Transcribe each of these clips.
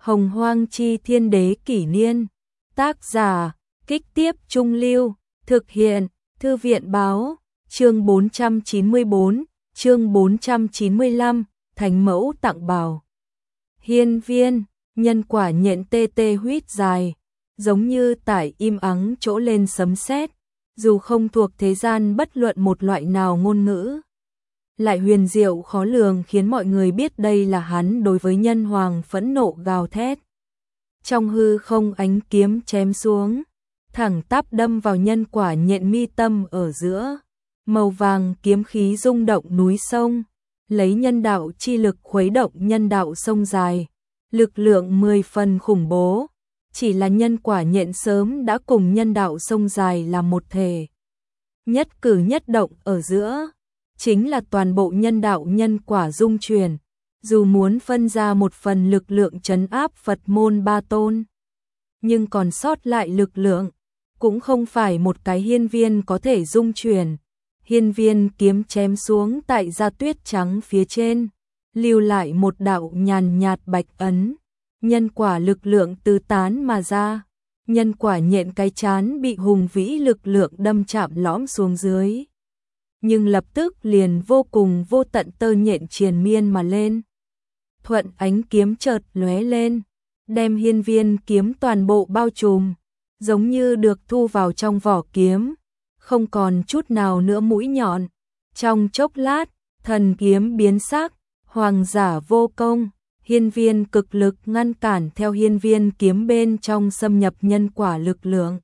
Hồng Hoang Chi Thiên Đế Kỷ Niên. Tác giả, Kích Tiếp Trung Lưu. Thực hiện, Thư viện Báo. Chương 494, chương 495, Thánh Mẫu tặng bào. Hiên viên, nhân quả nhện tê tê huýt dài, giống như tải im ắng chỗ lên sấm sét, dù không thuộc thế gian bất luận một loại nào ngôn ngữ. Lại huyền diệu khó lường khiến mọi người biết đây là hắn đối với nhân hoàng phẫn nộ gào thét. Trong hư không ánh kiếm chém xuống, thẳng tắp đâm vào nhân quả nhện mi tâm ở giữa. Màu vàng kiếm khí rung động núi sông, lấy nhân đạo chi lực khuấy động nhân đạo sông dài. Lực lượng 10 phần khủng bố, chỉ là nhân quả nhện sớm đã cùng nhân đạo sông dài là một thể. Nhất cử nhất động ở giữa, chính là toàn bộ nhân đạo nhân quả dung chuyển, dù muốn phân ra một phần lực lượng trấn áp Phật môn ba tôn. Nhưng còn sót lại lực lượng, cũng không phải một cái hiên viên có thể dung chuyển. Hiên viên kiếm chém xuống tại da tuyết trắng phía trên, lưu lại một đạo nhàn nhạt bạch ấn. Nhân quả lực lượng tứ tán mà ra, nhân quả nhện cái chán bị hùng vĩ lực lượng đâm chạm lõm xuống dưới. Nhưng lập tức liền vô cùng vô tận tơ nhện triền miên mà lên. Thuận ánh kiếm chợt lóe lên, đem hiên viên kiếm toàn bộ bao trùm, giống như được thu vào trong vỏ kiếm, không còn chút nào nữa mũi nhọn. Trong chốc lát, thần kiếm biến sắc, hoàng giả vô công, hiên viên cực lực ngăn cản theo hiên viên kiếm bên trong xâm nhập nhân quả lực lượng.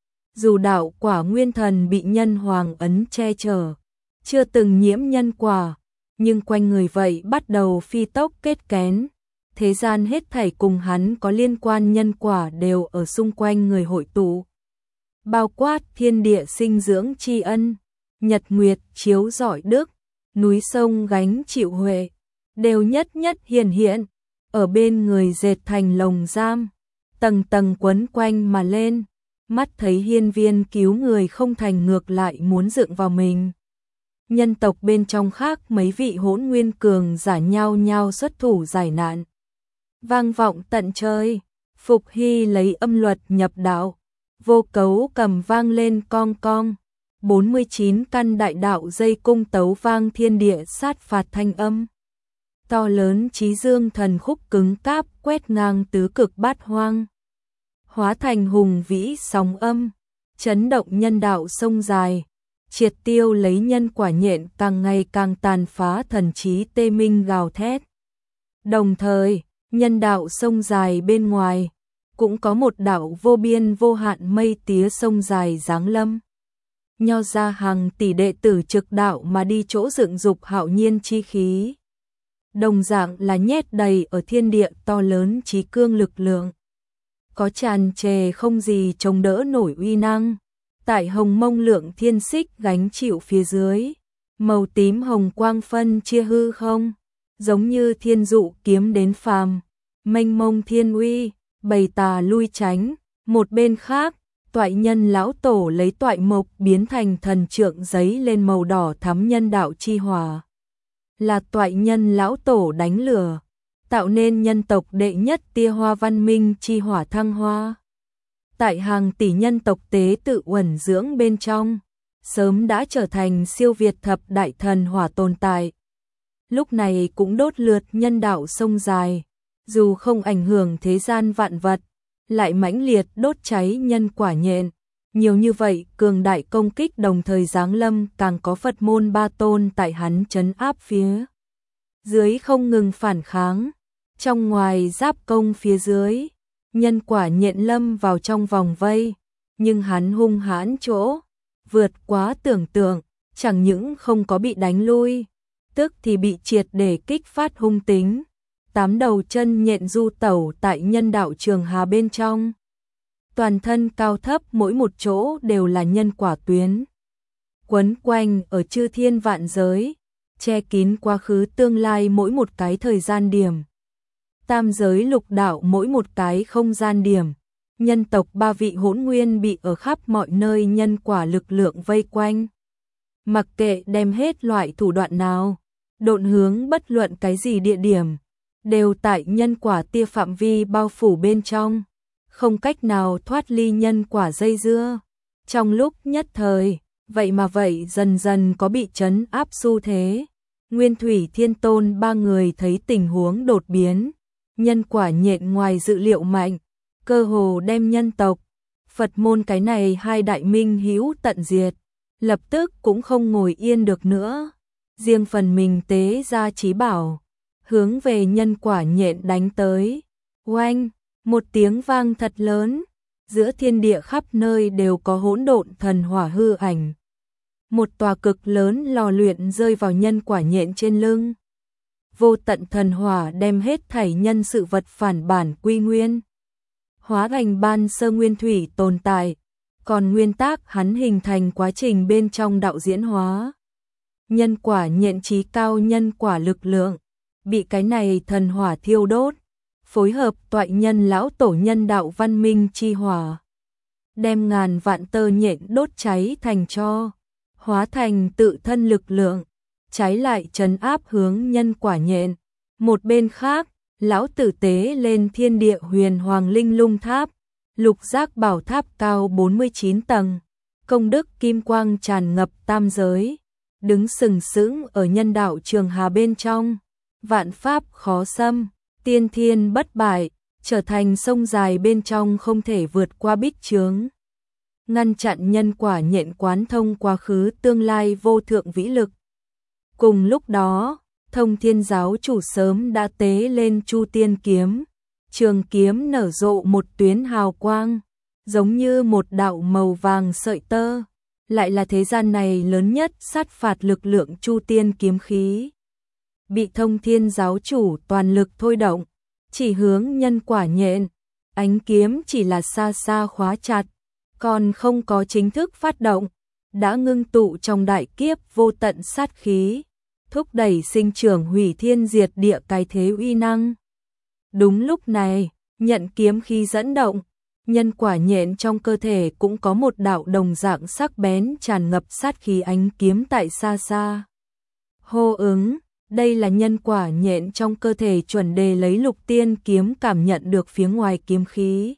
Dù đạo quả nguyên thần bị nhân hoàng ấn che chở, chưa từng nhiễm nhân quả, nhưng quanh người vậy bắt đầu phi tốc kết kén. Thế gian hết thảy cùng hắn có liên quan nhân quả đều ở xung quanh người hội tụ. Bao quát thiên địa sinh dưỡng tri ân, nhật nguyệt chiếu rọi đức, núi sông gánh chịu huệ, đều nhất nhất hiển hiện, ở bên người dệt thành lồng giam, tầng tầng quấn quanh mà lên. Mắt thấy hiên viên cứu người không thành ngược lại muốn dựng vào mình. Nhân tộc bên trong khác mấy vị hỗn nguyên cường giả nhau nhau xuất thủ giải nạn. Vang vọng tận trời, Phục Hy lấy âm luật nhập đạo, vô cấu cầm vang lên cong cong. 49 căn đại đạo dây cung tấu vang thiên địa sát phạt thanh âm. To lớn chí dương thần khúc cứng cáp quét ngang tứ cực bát hoang. Hóa thành hùng vĩ sóng âm, chấn động nhân đạo sông dài, triệt tiêu lấy nhân quả nhện càng ngày càng tàn phá thần trí tê minh gào thét. Đồng thời, nhân đạo sông dài bên ngoài, cũng có một đạo vô biên vô hạn mây tía sông dài giáng lâm. Nho ra hàng tỷ đệ tử trực đạo mà đi chỗ dựng dục hạo nhiên chi khí. Đồng dạng là nhét đầy ở thiên địa to lớn trí cương lực lượng. Có tràn trề không gì chống đỡ nổi uy năng. Tại hồng mông lượng thiên xích gánh chịu phía dưới, màu tím hồng quang phân chia hư không, giống như thiên dụ kiếm đến phàm, mênh mông thiên uy, bầy tà lui tránh. Một bên khác, toại nhân lão tổ lấy toại mộc biến thành thần trượng giấy lên màu đỏ thắm nhân đạo chi hỏa. Là toại nhân lão tổ đánh lửa, tạo nên nhân tộc đệ nhất tia hoa văn minh chi hỏa thăng hoa. Tại hàng tỷ nhân tộc tế tự uẩn dưỡng bên trong, sớm đã trở thành siêu việt thập đại thần hỏa tồn tại. Lúc này cũng đốt lượt nhân đạo sông dài, dù không ảnh hưởng thế gian vạn vật, lại mãnh liệt đốt cháy nhân quả nhện. Nhiều như vậy cường đại công kích đồng thời giáng lâm, càng có Phật môn ba tôn tại hắn trấn áp phía dưới không ngừng phản kháng. Trong ngoài giáp công phía dưới, nhân quả nhện lâm vào trong vòng vây, nhưng hắn hung hãn chỗ vượt quá tưởng tượng, chẳng những không có bị đánh lui, tức thì bị triệt để kích phát hung tính. 8 đầu chân nhện du tẩu tại nhân đạo trường hà bên trong. Toàn thân cao thấp mỗi một chỗ đều là nhân quả tuyến. Quấn quanh ở chư thiên vạn giới, che kín quá khứ tương lai mỗi một cái thời gian điểm. Tam giới lục đạo mỗi một cái không gian điểm. Nhân tộc 3 vị hỗn nguyên bị ở khắp mọi nơi nhân quả lực lượng vây quanh. Mặc kệ đem hết loại thủ đoạn nào, độn hướng bất luận cái gì địa điểm, đều tại nhân quả tia phạm vi bao phủ bên trong, không cách nào thoát ly nhân quả dây dưa. Trong lúc nhất thời, vậy dần dần có bị trấn áp xu thế. Nguyên Thủy Thiên Tôn ba người thấy tình huống đột biến, nhân quả nhện ngoài dự liệu mạnh, cơ hồ đem nhân tộc, Phật môn cái này hai đại minh hữu tận diệt, lập tức cũng không ngồi yên được nữa. Riêng phần mình tế ra chí bảo, hướng về nhân quả nhện đánh tới. Oanh, một tiếng vang thật lớn, giữa thiên địa khắp nơi đều có hỗn độn thần hỏa hư ảnh. Một tòa cực lớn lò luyện rơi vào nhân quả nhện trên lưng. Vô tận thần hỏa đem hết thảy nhân sự vật phản bản quy nguyên, hóa thành ban sơ nguyên thủy tồn tại, còn nguyên tác hắn hình thành quá trình bên trong đạo diễn hóa. Nhân quả nhện trí cao nhân quả lực lượng, bị cái này thần hỏa thiêu đốt, phối hợp toại nhân lão tổ nhân đạo văn minh chi hỏa, đem ngàn vạn tơ nhện đốt cháy thành tro, hóa thành tự thân lực lượng, trái lại trấn áp hướng nhân quả nhện. Một bên khác, lão tử tế lên thiên địa huyền hoàng linh lung tháp, lục giác bảo tháp cao 49 tầng, công đức kim quang tràn ngập tam giới, đứng sừng sững ở nhân đạo trường hà bên trong, vạn pháp khó xâm, tiên thiên bất bại, trở thành sông dài bên trong không thể vượt qua bích chướng, ngăn chặn nhân quả nhện quán thông quá khứ tương lai vô thượng vĩ lực. Cùng lúc đó, Thông Thiên giáo chủ sớm đã tế lên Chu Tiên kiếm, trường kiếm nở rộ một tuyến hào quang, giống như một đạo màu vàng sợi tơ, lại là thế gian này lớn nhất sát phạt lực lượng Chu Tiên kiếm khí. Bị Thông Thiên giáo chủ toàn lực thôi động, chỉ hướng nhân quả nhện, ánh kiếm chỉ là xa xa khóa chặt, còn không có chính thức phát động, đã ngưng tụ trong đại kiếp vô tận sát khí, thúc đẩy sinh trưởng hủy thiên diệt địa cái thế uy năng. Đúng lúc này, nhận kiếm khí dẫn động, nhân quả nhện trong cơ thể cũng có một đạo đồng dạng sắc bén tràn ngập sát khí ánh kiếm tại xa xa. Hô ứng, đây là nhân quả nhện trong cơ thể chuẩn đề lấy Lục Tiên kiếm cảm nhận được phía ngoài kiếm khí.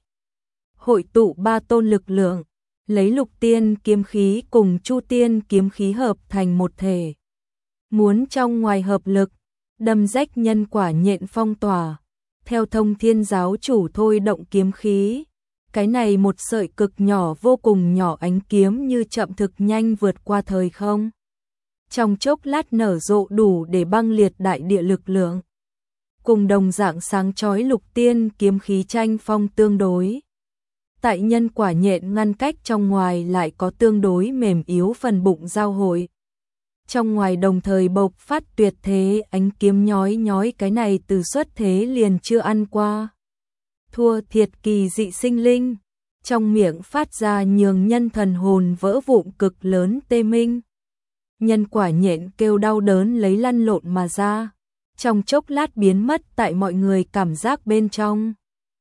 Hội tụ ba tôn lực lượng, lấy Lục Tiên kiếm khí cùng Chu Tiên kiếm khí hợp thành một thể. Muốn trong ngoài hợp lực, đâm rách nhân quả nhện phong tỏa, theo Thông Thiên giáo chủ thôi động kiếm khí. Cái này một sợi cực nhỏ vô cùng nhỏ ánh kiếm như chậm thực nhanh vượt qua thời không. Trong chốc lát nở rộ đủ để băng liệt đại địa lực lượng. Cùng đồng dạng sáng chói Lục Tiên kiếm khí tranh phong tương đối. Tại nhân quả nhện ngăn cách trong ngoài lại có tương đối mềm yếu phần bụng giao hội. Trong ngoài đồng thời bộc phát tuyệt thế ánh kiếm nhói nhói, cái này từ xuất thế liền chưa ăn qua. Thua thiệt kỳ dị sinh linh, trong miệng phát ra nhường nhân thần hồn vỡ vụn cực lớn tê minh. Nhân quả nhện kêu đau đớn lấy lăn lộn mà ra, trong chốc lát biến mất tại mọi người cảm giác bên trong.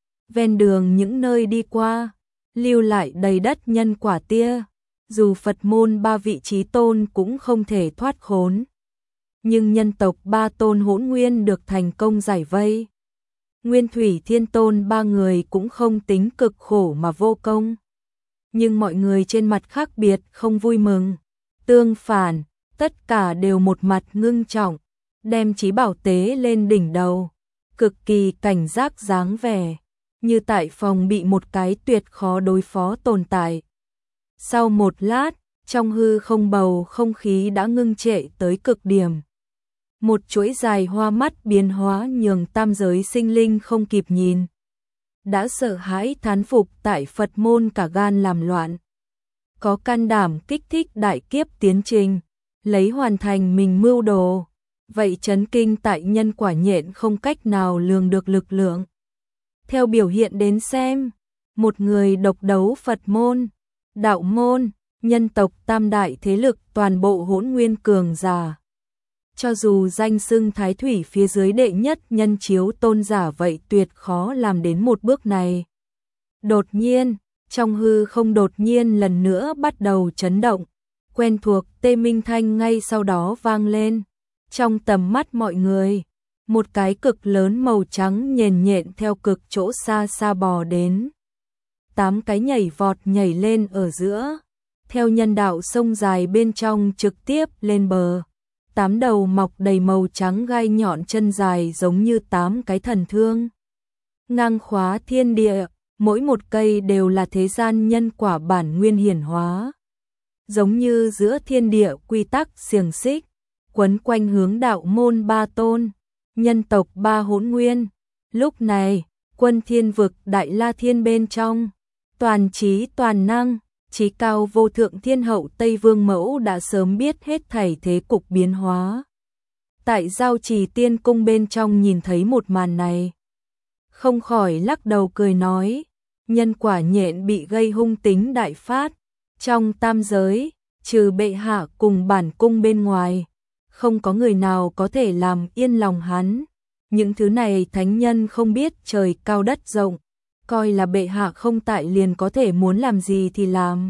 Ven đường những nơi đi qua, lưu lại đầy đất nhân quả tia, dù Phật môn ba vị chí tôn cũng không thể thoát khốn. Nhưng nhân tộc ba tôn hỗn nguyên được thành công giải vây. Nguyên Thủy Thiên Tôn ba người cũng không tính cực khổ mà vô công. Nhưng mọi người trên mặt khác biệt không vui mừng. Tương phản, tất cả đều một mặt ngưng trọng, đem chí bảo tế lên đỉnh đầu, cực kỳ cảnh giác dáng vẻ, như tại phòng bị một cái tuyệt khó đối phó tồn tại. Sau một lát, trong hư không bầu không khí đã ngưng trệ tới cực điểm. Một chuỗi dài hoa mắt biến hóa nhường tam giới sinh linh không kịp nhìn. Đã sợ hãi thán phục tại Phật môn cả gan làm loạn. Có can đảm kích thích đại kiếp tiến trình, lấy hoàn thành mình mưu đồ. Vậy chấn kinh tại nhân quả nhện không cách nào lường được lực lượng. Theo biểu hiện đến xem, một người độc đấu Phật môn, đạo môn, nhân tộc tam đại thế lực toàn bộ hỗn nguyên cường giả. Cho dù danh xưng thái thủy phía dưới đệ nhất nhân chiếu tôn giả vậy tuyệt khó làm đến một bước này. Đột nhiên, trong hư không đột nhiên lần nữa bắt đầu chấn động, quen thuộc tê minh thanh ngay sau đó vang lên. Trong tầm mắt mọi người, một cái cực lớn màu trắng nhền nhện theo cực chỗ xa xa bò đến. 8 cái nhảy vọt nhảy lên ở giữa, theo nhân đạo sông dài bên trong trực tiếp lên bờ. 8 đầu mọc đầy màu trắng gai nhọn chân dài giống như 8 cái thần thương. Ngang khóa thiên địa, mỗi một cây đều là thế gian nhân quả bản nguyên hiển hóa. Giống như giữa thiên địa quy tắc xiềng xích, quấn quanh hướng đạo môn 3 tôn, nhân tộc 3 hỗn nguyên. Lúc này, quân thiên vực Đại La Thiên bên trong, toàn trí toàn năng, trí cao vô thượng thiên hậu Tây Vương Mẫu đã sớm biết hết thảy thế cục biến hóa. Tại Giao Trì Tiên Cung bên trong nhìn thấy một màn này, không khỏi lắc đầu cười nói, nhân quả nhện bị gây hung tính đại phát, trong tam giới, trừ bệ hạ cùng bản cung bên ngoài, không có người nào có thể làm yên lòng hắn. Những thứ này thánh nhân không biết trời cao đất rộng, coi là bệ hạ không tại liền có thể muốn làm gì thì làm.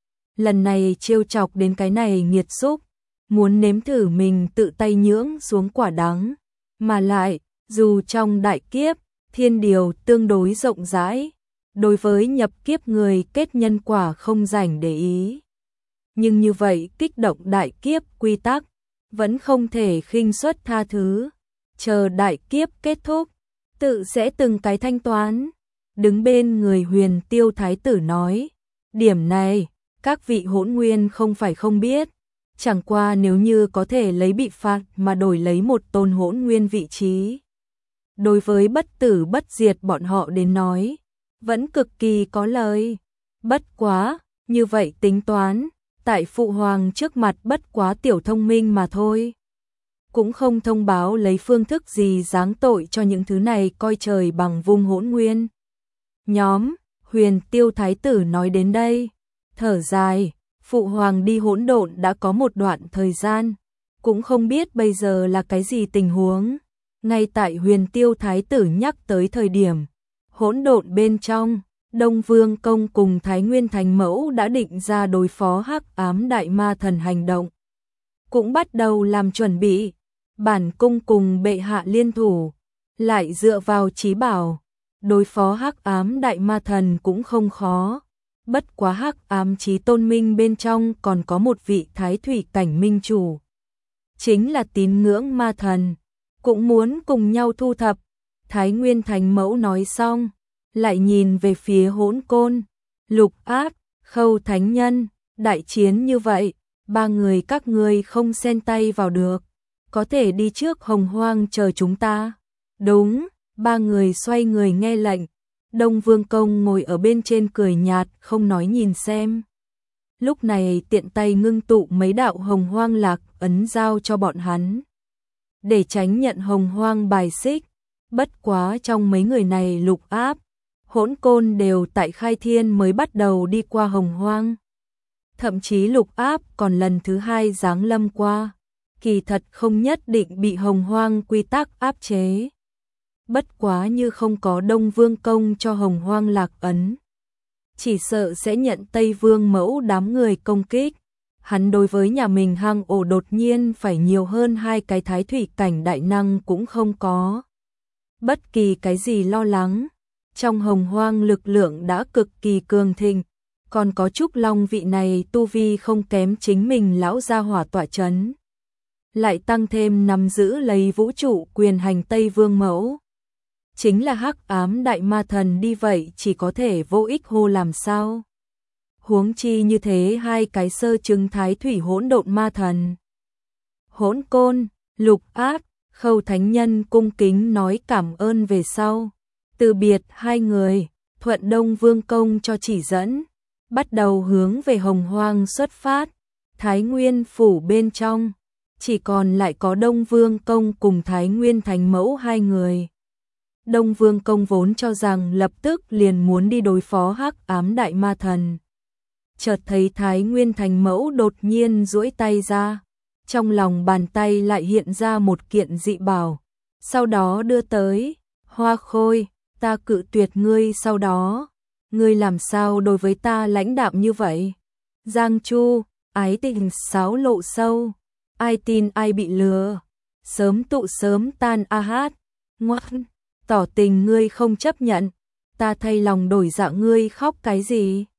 Lần này trêu chọc đến cái này nghiệt xúc, muốn nếm thử mình tự tay nhưỡng xuống quả đắng, mà lại, dù trong đại kiếp, thiên điều tương đối rộng rãi, đối với nhập kiếp người kết nhân quả không rảnh để ý. Nhưng như vậy kích động đại kiếp quy tắc, vẫn không thể khinh suất tha thứ, chờ đại kiếp kết thúc, tự sẽ từng cái thanh toán. Đứng bên người Huyền Tiêu Thái tử nói, điểm này, các vị hỗn nguyên không phải không biết, chẳng qua nếu như có thể lấy bị phạt mà đổi lấy một tôn hỗn nguyên vị trí. Đối với bất tử bất diệt bọn họ đến nói, vẫn cực kỳ có lời. Bất quá, như vậy tính toán, tại phụ hoàng trước mặt bất quá tiểu thông minh mà thôi. Cũng không thông báo lấy phương thức gì giáng tội cho những thứ này coi trời bằng vung hỗn nguyên. Nhóm, Huyền Tiêu Thái tử nói đến đây, thở dài, phụ hoàng đi hỗn độn đã có một đoạn thời gian, cũng không biết bây giờ là cái gì tình huống. Ngay tại Huyền Tiêu Thái tử nhắc tới thời điểm, hỗn độn bên trong, Đông Vương Công cùng Thái Nguyên Thành Mẫu đã định ra đối phó Hắc Ám Đại Ma Thần hành động. Cũng bắt đầu làm chuẩn bị, bản cung cùng bệ hạ liên thủ, lại dựa vào trí bảo, đối phó Hắc Ám Đại Ma Thần cũng không khó. Bất quá Hắc Ám Chí Tôn Minh bên trong còn có một vị Thái Thủy cảnh minh chủ, chính là tín ngưỡng ma thần, cũng muốn cùng nhau thu thập. Thái Nguyên Thành Mẫu nói xong, lại nhìn về phía Hỗn Côn, Lục Ác, Khâu Thánh Nhân, đại chiến như vậy, 3 người các ngươi không xen tay vào được, có thể đi trước Hồng Hoang chờ chúng ta. Đúng, 3 người xoay người nghe lệnh. Đông Vương Công ngồi ở bên trên cười nhạt, không nói nhìn xem. Lúc này tiện tay ngưng tụ mấy đạo Hồng Hoang lạc ấn giao cho bọn hắn, để tránh nhận Hồng Hoang bài xích. Bất quá trong mấy người này Lục Áp, Hỗn Côn đều tại Khai Thiên mới bắt đầu đi qua Hồng Hoang. Thậm chí Lục Áp còn lần thứ 2 giáng lâm qua, kỳ thật không nhất định bị Hồng Hoang quy tắc áp chế. Bất quá như không có Đông Vương Công cho Hồng Hoang lạc ấn, chỉ sợ sẽ nhận Tây Vương Mẫu đám người công kích. Hắn đối với nhà mình hang ổ đột nhiên phải nhiều hơn 2 cái Thái Thủy cảnh đại năng cũng không có bất kỳ cái gì lo lắng. Trong Hồng Hoang lực lượng đã cực kỳ cường thịnh, còn có Trúc Long vị này tu vi không kém chính mình lão gia hỏa tọa chấn, lại tăng thêm nắm giữ lấy vũ trụ quyền hành Tây Vương Mẫu, chính là Hắc Ám Đại Ma Thần đi vậy chỉ có thể vô ích hô làm sao. Huống chi như thế 2 cái sơ chứng Thái Thủy hỗn độn ma thần. Hỗn Côn, Lục Ác, Khâu Thánh Nhân cung kính nói cảm ơn về sau. Từ biệt 2 người, thuận Đông Vương Công cho chỉ dẫn, bắt đầu hướng về Hồng Hoang xuất phát. Thái Nguyên phủ bên trong, chỉ còn lại có Đông Vương Công cùng Thái Nguyên Thành Mẫu 2 người. Đông Vương Công vốn cho rằng lập tức liền muốn đi đối phó Hắc Ám Đại Ma Thần, chợt thấy Thái Nguyên Thành Mẫu đột nhiên duỗi tay ra, trong lòng bàn tay lại hiện ra một kiện dị bảo, sau đó đưa tới. Hoa Khôi, ta cự tuyệt ngươi, sau đó ngươi làm sao đối với ta lãnh đạm như vậy? Giang Chu, ái tình xáo lộ sâu, ai tin ai bị lừa. sớm tụ sớm tan a hát, ngoan, tỏ tình ngươi không chấp nhận, ta thay lòng đổi dạ ngươi khóc cái gì?